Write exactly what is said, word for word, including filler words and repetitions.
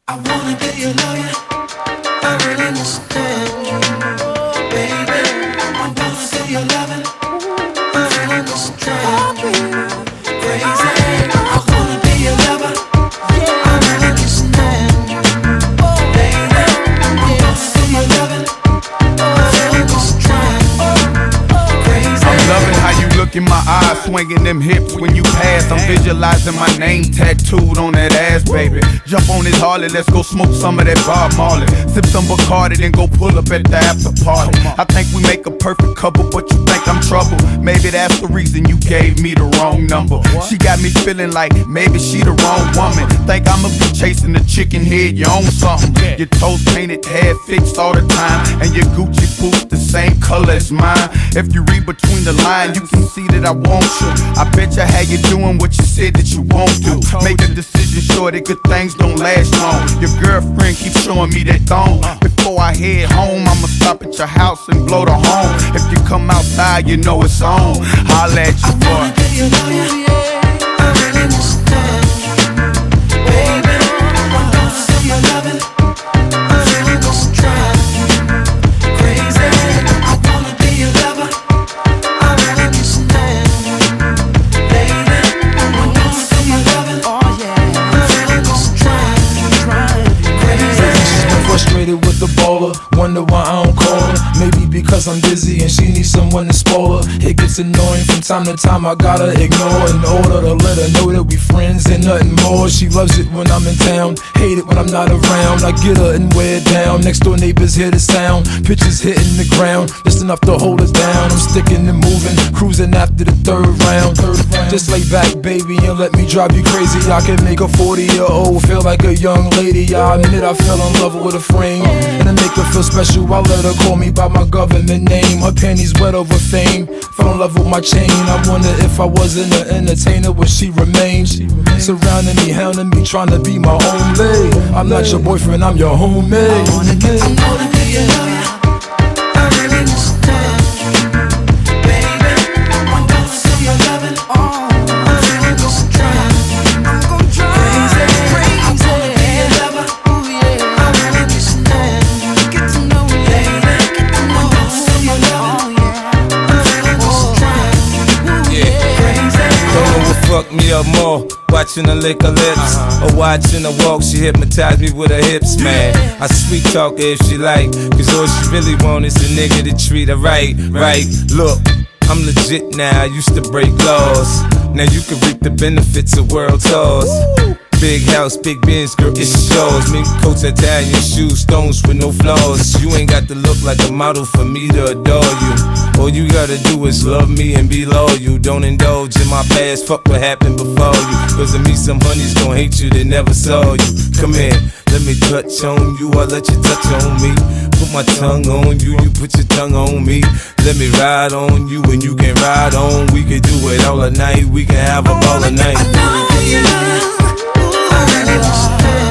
I wanna be your lawyer. I really understand you, baby. I wanna be your lover. I'm feeling this trend, you crazy. I wanna be your lover. I really understand you, baby. I wanna be your lover. I'm feeling this trend, you crazy. I'm loving how you look in my eyes, swinging them hips when you pass. I'm visualizing my name tattooed on that ass, baby. Jump on this Harley, let's go smoke some of that Bob Marley. Sip some Bacardi, then go pull up at the after party. I think we make a perfect couple, but you think I'm trouble. Maybe that's the reason you gave me the wrong number. She got me feeling like maybe she the wrong woman. Think I'ma be chasing the chicken head, you own something. Your toes painted, hair fixed all the time, and your Gucci boots the same color as mine. If you read between the lines, you can see that I want you. I bet you how you doing what you said that you won't do. Make a decision sure that good things don't last long. Your girlfriend keeps showing me that thong. Before I head home, I'ma stop at your house and blow the horn. If you come outside, you know it's on. Holla at you, boy. I wanna be your lawyer. I really understand you, baby. I wanna be your lover. I'm feeling this drive you crazy. I wanna be your lover. I really understand you, baby. I wanna be your lover. I'm feeling this drive you crazy. She's been frustrated with the baller, wonder why I don't call her. Maybe because I'm busy and she needs someone to spoil her. It gets annoying from time to time, I gotta ignore in order to let her know that we friends and nothing more. She loves it when I'm in town, hate it when I'm not around. I get her and wear it down, next door neighbors hear the sound. Pitches hitting the ground, just enough to hold us down. I'm sticking and moving, cruising after the third round. Just lay back, baby, and let me drive you crazy. I can make a forty year old feel like a young lady. I admit I fell in love with a frame, and to make her feel special, I let her call me by my government name. Her panties wet over fame, fell in love with my chain. I wonder if I wasn't an entertainer, would she remain? Surrounding me, hounding me, trying to be my own lady. I'm not your boyfriend, I'm your homie. I wanna be your lawyer. I really understand you, baby. I wanna be your lover. I'm feeling this drive you crazy. I wanna be your lover. I really understand you, baby. I wanna be your lover. I'm feeling this drive you crazy. Don't know what fucked me up more, watching her lick her lips or watching her walk. She hypnotized me with her hips, man. I sweet talk her if she like, cause all she really want is a nigga to treat her right, right. Look, I'm legit now, I used to break laws. Now you can reap the benefits of world tours. Big house, big Benz, girl, it's yours. Mink coats, Italian shoes, stones with no flaws. You ain't got to look like a model for me to adore you. All you gotta do is love me and be loyal. Don't indulge in my past, fuck what happened before you. Cause of me, some honeys gon' hate you that never saw you. Come here, let me touch on you, I'll let you touch on me. Put my tongue on you, you put your tongue on me. Let me ride on you and you can ride on. We can do it all night, we can have a ball night. I wanna be your love. I really understand.